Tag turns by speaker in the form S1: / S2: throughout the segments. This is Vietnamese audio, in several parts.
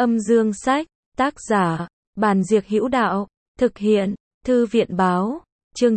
S1: Âm dương sách, tác giả, Bàn Diệc Hữu Đạo, thực hiện, Thư viện báo, chương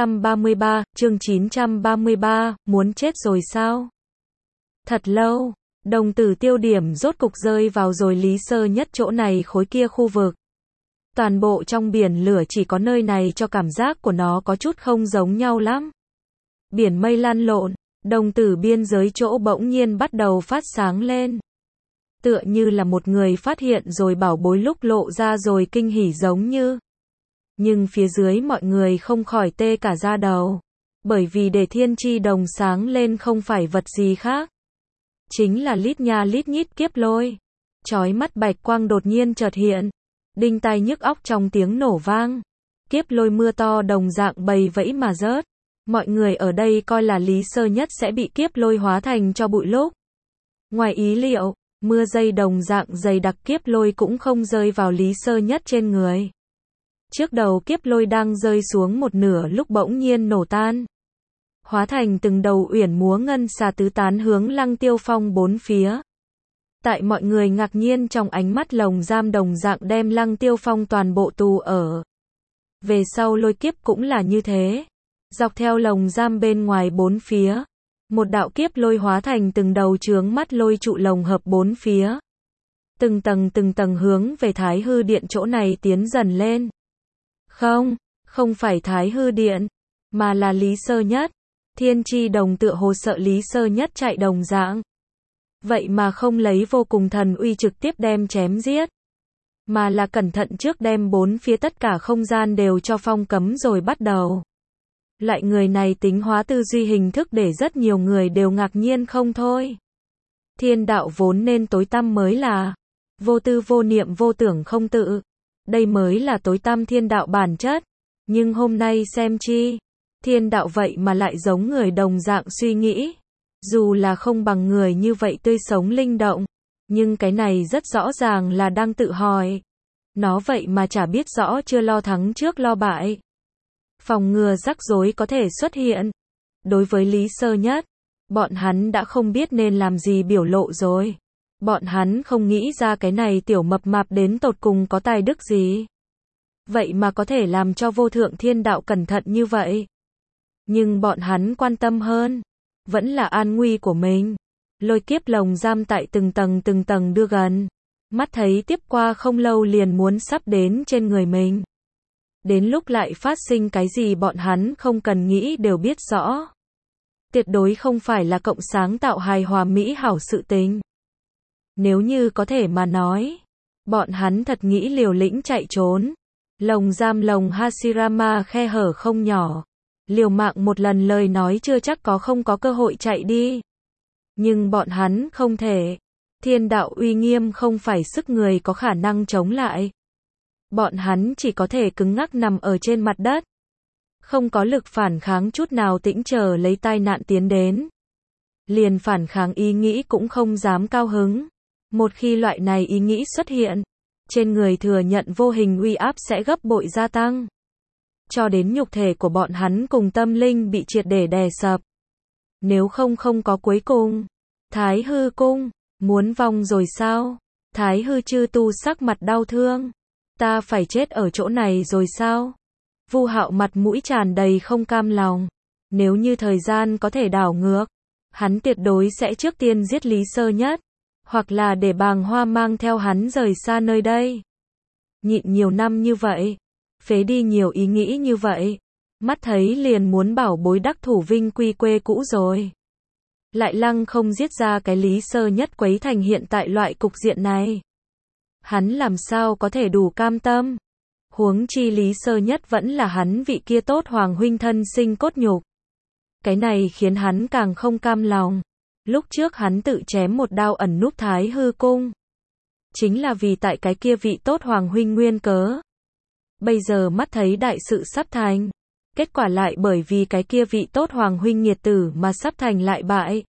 S1: 933, muốn chết rồi sao? Thật lâu, đồng tử tiêu điểm rốt cục rơi vào rồi Lý Sơ Nhất chỗ này khối kia khu vực. Toàn bộ trong biển lửa chỉ có nơi này cho cảm giác của nó có chút không giống nhau lắm. Biển mây lăn lộn, đồng tử biên giới chỗ bỗng nhiên bắt đầu phát sáng lên. Tựa như là một người phát hiện rồi bảo bối lúc lộ ra rồi kinh hỉ giống như. Nhưng phía dưới mọi người không khỏi tê cả da đầu. Bởi vì để thiên chi đồng sáng lên không phải vật gì khác. Chính là lít nha lít nhít kiếp lôi. Chói mắt bạch quang đột nhiên chợt hiện. Đinh tai nhức óc trong tiếng nổ vang. Kiếp lôi mưa to đồng dạng bầy vẫy mà rớt. Mọi người ở đây coi là Lý Sơ Nhất sẽ bị kiếp lôi hóa thành cho bụi lúc. Ngoài ý liệu, mưa dây đồng dạng dày đặc kiếp lôi cũng không rơi vào Lý Sơ Nhất trên người. Trước đầu kiếp lôi đang rơi xuống một nửa lúc bỗng nhiên nổ tan. Hóa thành từng đầu uyển múa ngân xà tứ tán hướng Lăng Tiêu Phong bốn phía. Tại mọi người ngạc nhiên trong ánh mắt lồng giam đồng dạng đem Lăng Tiêu Phong toàn bộ tù ở. Về sau lôi kiếp cũng là như thế. Dọc theo lồng giam bên ngoài bốn phía. Một đạo kiếp lôi hóa thành từng đầu chướng mắt lôi trụ lồng hợp bốn phía. Từng tầng hướng về Thái Hư Điện chỗ này tiến dần lên. Không phải Thái Hư Điện, mà là Lý Sơ Nhất. Thiên chi đồng tựa hồ sợ Lý Sơ Nhất chạy đồng dạng. Vậy mà không lấy vô cùng thần uy trực tiếp đem chém giết. Mà là cẩn thận trước đem bốn phía tất cả không gian đều cho phong cấm rồi bắt đầu. Lại người này tính hóa tư duy hình thức để rất nhiều người đều ngạc nhiên không thôi. Thiên đạo vốn nên tối tăm mới là. Vô tư vô niệm vô tưởng không tự. Đây mới là tối tăm thiên đạo bản chất. Nhưng hôm nay xem chi. Thiên đạo vậy mà lại giống người đồng dạng suy nghĩ. Dù là không bằng người như vậy tươi sống linh động. Nhưng cái này rất rõ ràng là đang tự hỏi. Nó vậy mà chả biết rõ chưa lo thắng trước lo bại. Phòng ngừa rắc rối có thể xuất hiện. Đối với Lý Sơ Nhất, bọn hắn đã không biết nên làm gì biểu lộ rồi. Bọn hắn không nghĩ ra cái này tiểu mập mạp đến tột cùng có tài đức gì. Vậy mà có thể làm cho vô thượng thiên đạo cẩn thận như vậy. Nhưng bọn hắn quan tâm hơn. Vẫn là an nguy của mình. Lôi kiếp lồng giam tại từng tầng đưa gần. Mắt thấy tiếp qua không lâu liền muốn sắp đến trên người mình. Đến lúc lại phát sinh cái gì bọn hắn không cần nghĩ đều biết rõ. Tuyệt đối không phải là cộng sáng tạo hài hòa mỹ hảo sự tình. Nếu như có thể mà nói, bọn hắn thật nghĩ liều lĩnh chạy trốn. Lồng giam lồng Hashirama khe hở không nhỏ. Liều mạng một lần lời nói chưa chắc không có cơ hội chạy đi. Nhưng bọn hắn không thể. Thiên đạo uy nghiêm không phải sức người có khả năng chống lại. Bọn hắn chỉ có thể cứng ngắc nằm ở trên mặt đất. Không có lực phản kháng chút nào tĩnh chờ lấy tai nạn tiến đến. Liền phản kháng ý nghĩ cũng không dám cao hứng. Một khi loại này ý nghĩ xuất hiện, trên người thừa nhận vô hình uy áp sẽ gấp bội gia tăng. Cho đến nhục thể của bọn hắn cùng tâm linh bị triệt để đè sập. Nếu không có cuối cùng. Thái Hư Cung, muốn vong rồi sao? Thái Hư chư tu sắc mặt đau thương. Ta phải chết ở chỗ này rồi sao? Vu Hạo mặt mũi tràn đầy không cam lòng. Nếu như thời gian có thể đảo ngược, hắn tuyệt đối sẽ trước tiên giết Lý Sơ Nhất. Hoặc là để Bàng Hoa mang theo hắn rời xa nơi đây. Nhịn nhiều năm như vậy. Phế đi nhiều ý nghĩ như vậy. Mắt thấy liền muốn bảo bối đắc thủ vinh quy quê cũ rồi. Lại lăng không giết ra cái Lý Sơ Nhất quấy thành hiện tại loại cục diện này. Hắn làm sao có thể đủ cam tâm. Huống chi Lý Sơ Nhất vẫn là hắn vị kia tốt hoàng huynh thân sinh cốt nhục. Cái này khiến hắn càng không cam lòng. Lúc trước hắn tự chém một đao ẩn núp Thái Hư Cung. Chính là vì tại cái kia vị tốt hoàng huynh nguyên cớ. Bây giờ mắt thấy đại sự sắp thành. Kết quả lại bởi vì cái kia vị tốt hoàng huynh nghiệt tử mà sắp thành lại bại.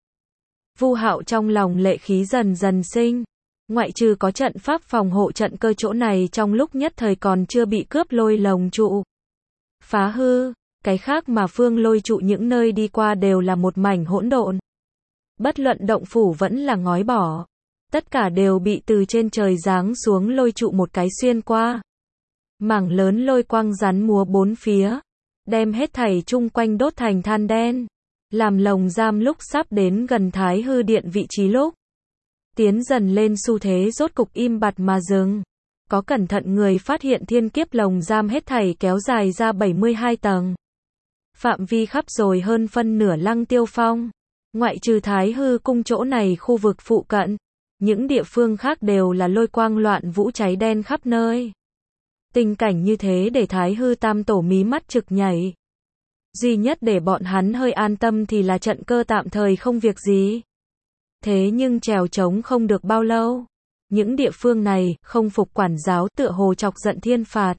S1: Vu Hạo trong lòng lệ khí dần dần sinh. Ngoại trừ có trận pháp phòng hộ trận cơ chỗ này trong lúc nhất thời còn chưa bị cướp lôi lồng trụ. Phá hư, cái khác mà phương lôi trụ những nơi đi qua đều là một mảnh hỗn độn. Bất luận động phủ vẫn là ngói bỏ. Tất cả đều bị từ trên trời giáng xuống lôi trụ một cái xuyên qua. Mảng lớn lôi quang rắn múa bốn phía, đem hết thảy chung quanh đốt thành than đen, làm lồng giam lúc sắp đến gần Thái Hư Điện vị trí lúc tiến dần lên xu thế rốt cục im bặt mà dừng. Có cẩn thận người phát hiện thiên kiếp lồng giam hết thảy kéo dài ra 72 tầng. Phạm vi khắp rồi hơn phân nửa Lăng Tiêu Phong. Ngoại trừ Thái Hư cung chỗ này khu vực phụ cận, những địa phương khác đều là lôi quang loạn vũ cháy đen khắp nơi. Tình cảnh như thế để Thái Hư Tam Tổ mí mắt trực nhảy. Duy nhất để bọn hắn hơi an tâm thì là trận cơ tạm thời không việc gì. Thế nhưng trèo trống không được bao lâu. Những địa phương này, không phục quản giáo tựa hồ chọc giận thiên phạt.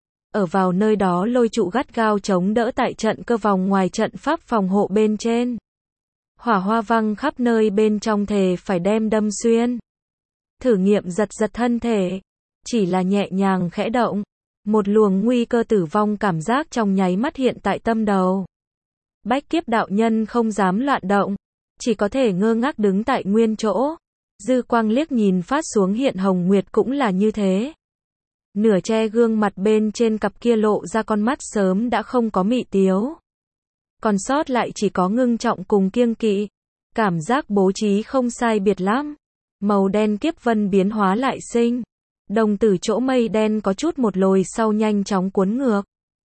S1: Ở vào nơi đó lôi trụ gắt gao chống đỡ tại trận cơ vòng ngoài trận pháp phòng hộ bên trên. Hỏa hoa văng khắp nơi bên trong thề phải đem đâm xuyên. Thử nghiệm giật giật thân thể. Chỉ là nhẹ nhàng khẽ động. Một luồng nguy cơ tử vong cảm giác trong nháy mắt hiện tại tâm đầu. Bách kiếp đạo nhân không dám loạn động. Chỉ có thể ngơ ngác đứng tại nguyên chỗ. Dư quang liếc nhìn phát xuống hiện hồng nguyệt cũng là như thế. Nửa che gương mặt bên trên cặp kia lộ ra con mắt sớm đã không có mị tiếu. Còn sót lại chỉ có ngưng trọng cùng kiêng kỵ. Cảm giác bố trí không sai biệt lắm. Màu đen kiếp vân biến hóa lại sinh. Đồng tử chỗ mây đen có chút một lồi sau nhanh chóng cuốn ngược.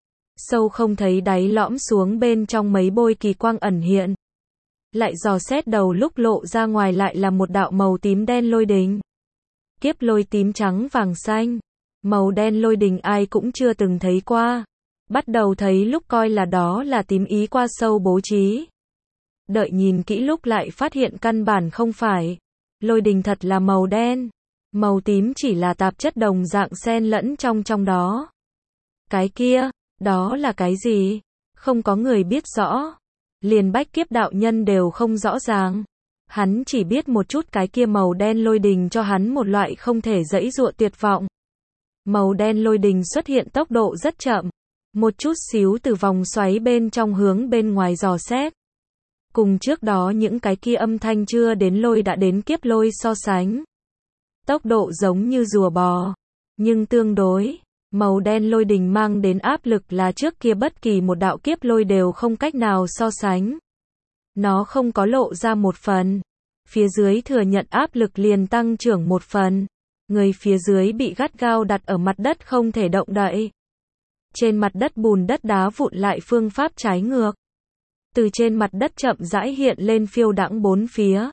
S1: Sâu không thấy đáy lõm xuống bên trong mấy bôi kỳ quang ẩn hiện. Lại dò xét đầu lúc lộ ra ngoài lại là một đạo màu tím đen lôi đình. Kiếp lôi tím trắng vàng xanh. Màu đen lôi đình ai cũng chưa từng thấy qua. Bắt đầu thấy lúc coi là đó là tím ý qua sâu bố trí. Đợi nhìn kỹ lúc lại phát hiện căn bản không phải. Lôi đình thật là màu đen. Màu tím chỉ là tạp chất đồng dạng xen lẫn trong đó. Cái kia, đó là cái gì? Không có người biết rõ. Liền bách kiếp đạo nhân đều không rõ ràng. Hắn chỉ biết một chút cái kia màu đen lôi đình cho hắn một loại không thể giãy giụa tuyệt vọng. Màu đen lôi đình xuất hiện tốc độ rất chậm. Một chút xíu từ vòng xoáy bên trong hướng bên ngoài dò xét. Cùng trước đó những cái kia âm thanh chưa đến lôi đã đến kiếp lôi so sánh. Tốc độ giống như rùa bò. Nhưng tương đối, màu đen lôi đình mang đến áp lực là trước kia bất kỳ một đạo kiếp lôi đều không cách nào so sánh. Nó không có lộ ra một phần. Phía dưới thừa nhận áp lực liền tăng trưởng một phần. Người phía dưới bị gắt gao đặt ở mặt đất không thể động đậy. Trên mặt đất bùn đất đá vụn lại phương pháp trái ngược. Từ trên mặt đất chậm rãi hiện lên phiêu đãng bốn phía.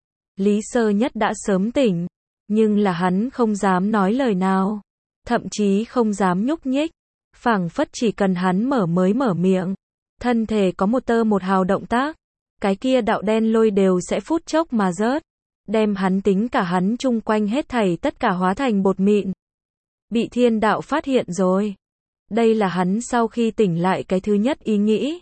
S1: Lý Sơ Nhất đã sớm tỉnh. Nhưng là hắn không dám nói lời nào. Thậm chí không dám nhúc nhích. Phảng phất chỉ cần hắn mới mở miệng. Thân thể có một tơ một hào động tác. Cái kia đạo đen lôi đều sẽ phút chốc mà rớt. Đem hắn tính cả hắn chung quanh hết thảy tất cả hóa thành bột mịn. Bị thiên đạo phát hiện rồi. Đây là hắn sau khi tỉnh lại cái thứ nhất ý nghĩ.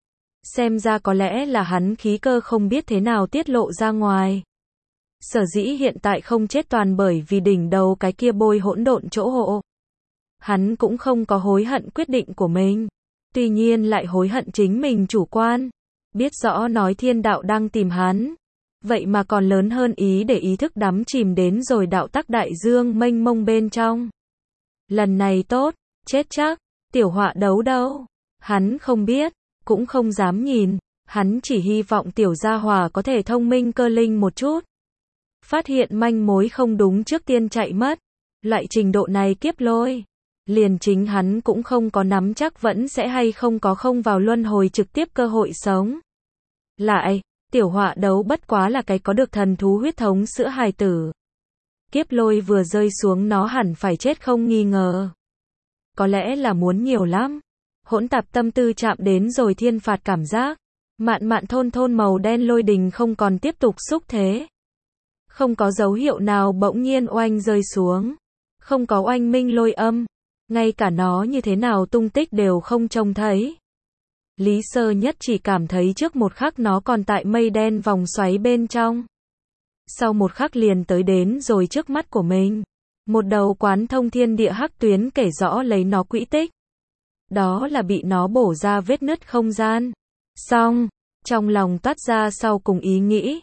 S1: Xem ra có lẽ là hắn khí cơ không biết thế nào tiết lộ ra ngoài. Sở dĩ hiện tại không chết toàn bởi vì đỉnh đầu cái kia bôi hỗn độn chỗ hộ. Hắn cũng không có hối hận quyết định của mình. Tuy nhiên lại hối hận chính mình chủ quan. Biết rõ nói thiên đạo đang tìm hắn. Vậy mà còn lớn hơn ý để ý thức đắm chìm đến rồi đạo tắc đại dương mênh mông bên trong. Lần này tốt, chết chắc, tiểu họa đấu đâu. Hắn không biết, cũng không dám nhìn. Hắn chỉ hy vọng tiểu gia hòa có thể thông minh cơ linh một chút. Phát hiện manh mối không đúng trước tiên chạy mất. Loại trình độ này kiếp lôi. Liền chính hắn cũng không có nắm chắc vẫn sẽ hay không có không vào luân hồi trực tiếp cơ hội sống. Lại, tiểu họa đấu bất quá là cái có được thần thú huyết thống sữa hài tử. Kiếp lôi vừa rơi xuống nó hẳn phải chết không nghi ngờ. Có lẽ là muốn nhiều lắm. Hỗn tạp tâm tư chạm đến rồi thiên phạt cảm giác. Mạn thôn màu đen lôi đình không còn tiếp tục xúc thế. Không có dấu hiệu nào bỗng nhiên oanh rơi xuống. Không có oanh minh lôi âm. Ngay cả nó như thế nào tung tích đều không trông thấy. Lý Sơ Nhất chỉ cảm thấy trước một khắc nó còn tại mây đen vòng xoáy bên trong. Sau một khắc liền tới đến rồi trước mắt của mình. Một đầu quán thông thiên địa hắc tuyến kể rõ lấy nó quỹ tích. Đó là bị nó bổ ra vết nứt không gian. Xong, trong lòng toát ra sau cùng ý nghĩ.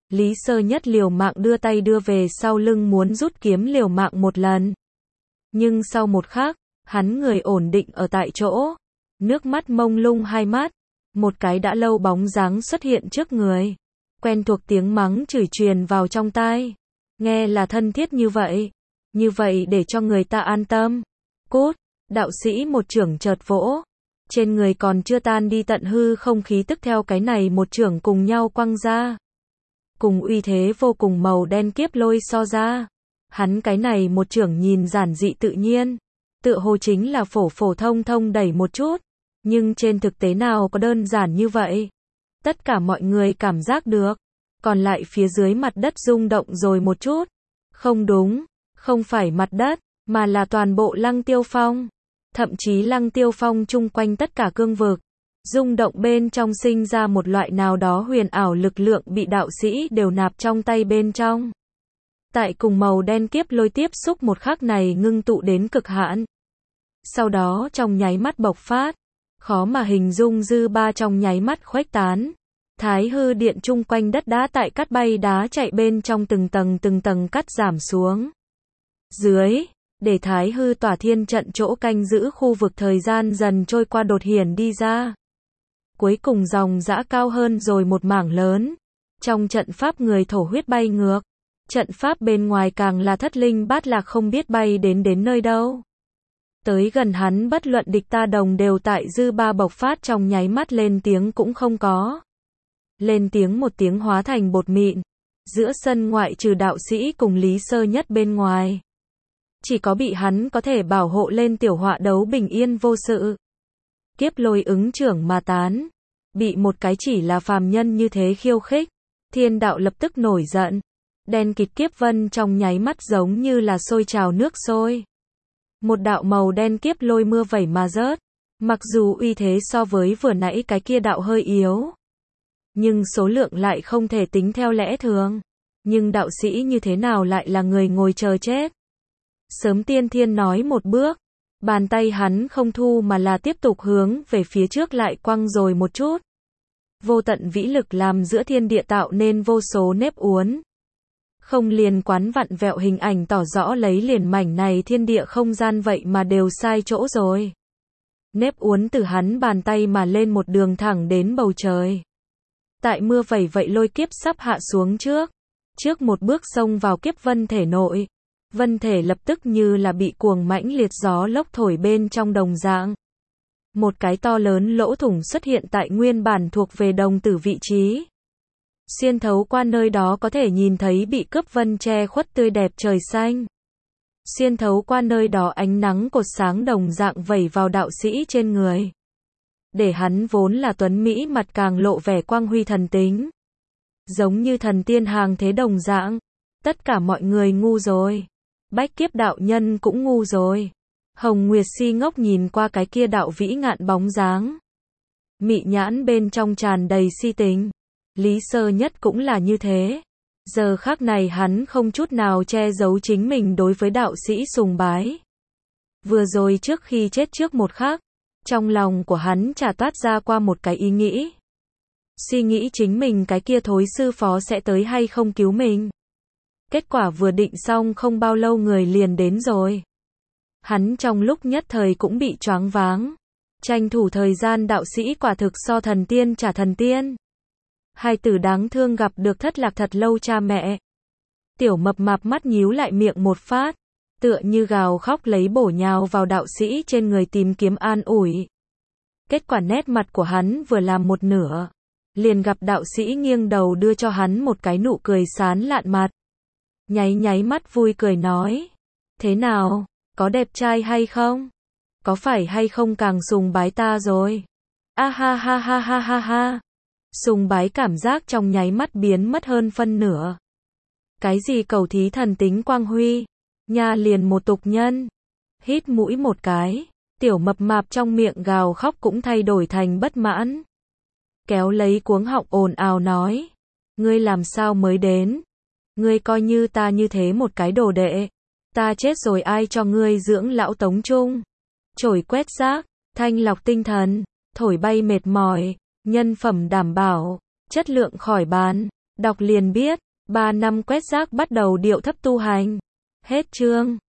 S1: Lý Sơ Nhất liều mạng đưa tay đưa về sau lưng muốn rút kiếm liều mạng một lần. Nhưng sau một khắc, hắn người ổn định ở tại chỗ. Nước mắt mông lung hai mắt. Một cái đã lâu bóng dáng xuất hiện trước người. Quen thuộc tiếng mắng chửi truyền vào trong tai. Nghe là thân thiết như vậy. Như vậy để cho người ta an tâm. Cút, đạo sĩ một chưởng chợt vỗ. Trên người còn chưa tan đi tận hư không khí tức theo cái này một chưởng cùng nhau quăng ra. Cùng uy thế vô cùng màu đen kiếp lôi so ra. Hắn cái này một chưởng nhìn giản dị tự nhiên. Tựa hồ chính là phổ phổ thông thông đẩy một chút. Nhưng trên thực tế nào có đơn giản như vậy. Tất cả mọi người cảm giác được. Còn lại phía dưới mặt đất rung động rồi một chút. Không đúng, không phải mặt đất, mà là toàn bộ Lăng Tiêu Phong. Thậm chí Lăng Tiêu Phong chung quanh tất cả cương vực. Rung động bên trong sinh ra một loại nào đó huyền ảo lực lượng bị đạo sĩ đều nạp trong tay bên trong. Tại cùng màu đen kiếp lôi tiếp xúc một khắc này ngưng tụ đến cực hạn. Sau đó trong nháy mắt bộc phát. Khó mà hình dung dư ba trong nháy mắt khuếch tán. Thái hư điện chung quanh đất đá tại cắt bay đá chạy bên trong từng tầng cắt giảm xuống. Dưới, để thái hư tỏa thiên trận chỗ canh giữ khu vực thời gian dần trôi qua đột hiển đi ra. Cuối cùng dòng dã cao hơn rồi một mảng lớn. Trong trận pháp người thổ huyết bay ngược. Trận pháp bên ngoài càng là thất linh bát lạc không biết bay đến nơi đâu. Tới gần hắn bất luận địch ta đồng đều tại dư ba bộc phát trong nháy mắt lên tiếng cũng không có. Lên tiếng một tiếng hóa thành bột mịn. Giữa sân ngoại trừ đạo sĩ cùng Lý Sơ Nhất bên ngoài. Chỉ có bị hắn có thể bảo hộ lên tiểu họa đấu bình yên vô sự. Kiếp lôi ứng trưởng mà tán. Bị một cái chỉ là phàm nhân như thế khiêu khích. Thiên đạo lập tức nổi giận. Đen kịt kiếp vân trong nháy mắt giống như là sôi trào nước sôi. Một đạo màu đen kiếp lôi mưa vẩy mà rớt. Mặc dù uy thế so với vừa nãy cái kia đạo hơi yếu. Nhưng số lượng lại không thể tính theo lẽ thường. Nhưng đạo sĩ như thế nào lại là người ngồi chờ chết. Sớm tiên thiên nói một bước. Bàn tay hắn không thu mà là tiếp tục hướng về phía trước lại quăng rồi một chút. Vô tận vĩ lực làm giữa thiên địa tạo nên vô số nếp uốn. Không liền quán vặn vẹo hình ảnh tỏ rõ lấy liền mảnh này thiên địa không gian vậy mà đều sai chỗ rồi. Nếp uốn từ hắn bàn tay mà lên một đường thẳng đến bầu trời. Tại mưa vẩy vậy lôi kiếp sắp hạ xuống trước. Trước một bước xông vào kiếp vân thể nội. Vân thể lập tức như là bị cuồng mãnh liệt gió lốc thổi bên trong đồng dạng. Một cái to lớn lỗ thủng xuất hiện tại nguyên bản thuộc về đồng tử vị trí. Xuyên thấu qua nơi đó có thể nhìn thấy bị cướp vân che khuất tươi đẹp trời xanh. Xuyên thấu qua nơi đó ánh nắng cột sáng đồng dạng vẩy vào đạo sĩ trên người. Để hắn vốn là tuấn Mỹ mặt càng lộ vẻ quang huy thần tính. Giống như thần tiên hàng thế đồng dạng. Tất cả mọi người ngu rồi. Bách kiếp đạo nhân cũng ngu rồi. Hồng Nguyệt si ngốc nhìn qua cái kia đạo vĩ ngạn bóng dáng. Mị nhãn bên trong tràn đầy si tình. Lý Sơ Nhất cũng là như thế. Giờ khắc này hắn không chút nào che giấu chính mình đối với đạo sĩ sùng bái. Vừa rồi trước khi chết trước một khắc, trong lòng của hắn chả toát ra qua một cái ý nghĩ. Suy nghĩ chính mình cái kia thối sư phó sẽ tới hay không cứu mình. Kết quả vừa định xong không bao lâu người liền đến rồi. Hắn trong lúc nhất thời cũng bị choáng váng. Tranh thủ thời gian đạo sĩ quả thực so thần tiên chả thần tiên. Hai tử đáng thương gặp được thất lạc thật lâu cha mẹ. Tiểu mập mạp mắt nhíu lại miệng một phát. Tựa như gào khóc lấy bổ nhào vào đạo sĩ trên người tìm kiếm an ủi. Kết quả nét mặt của hắn vừa làm một nửa. Liền gặp đạo sĩ nghiêng đầu đưa cho hắn một cái nụ cười sán lạn mặt. Nháy mắt vui cười nói. Thế nào, có đẹp trai hay không? Có phải hay không càng sùng bái ta rồi? A ha ha ha ha ha ha. Sùng bái cảm giác trong nháy mắt biến mất hơn phân nửa. Cái gì cầu thí thần tính quang huy? Nha liền một tục nhân. Hít mũi một cái. Tiểu mập mạp trong miệng gào khóc cũng thay đổi thành bất mãn. Kéo lấy cuống họng ồn ào nói. Ngươi làm sao mới đến? Ngươi coi như ta như thế một cái đồ đệ. Ta chết rồi ai cho ngươi dưỡng lão tống trung? Chổi quét rác, thanh lọc tinh thần, thổi bay mệt mỏi, nhân phẩm đảm bảo, chất lượng khỏi bàn. Đọc liền biết, 3 năm quét rác bắt đầu điệu thấp tu hành. Hết chương.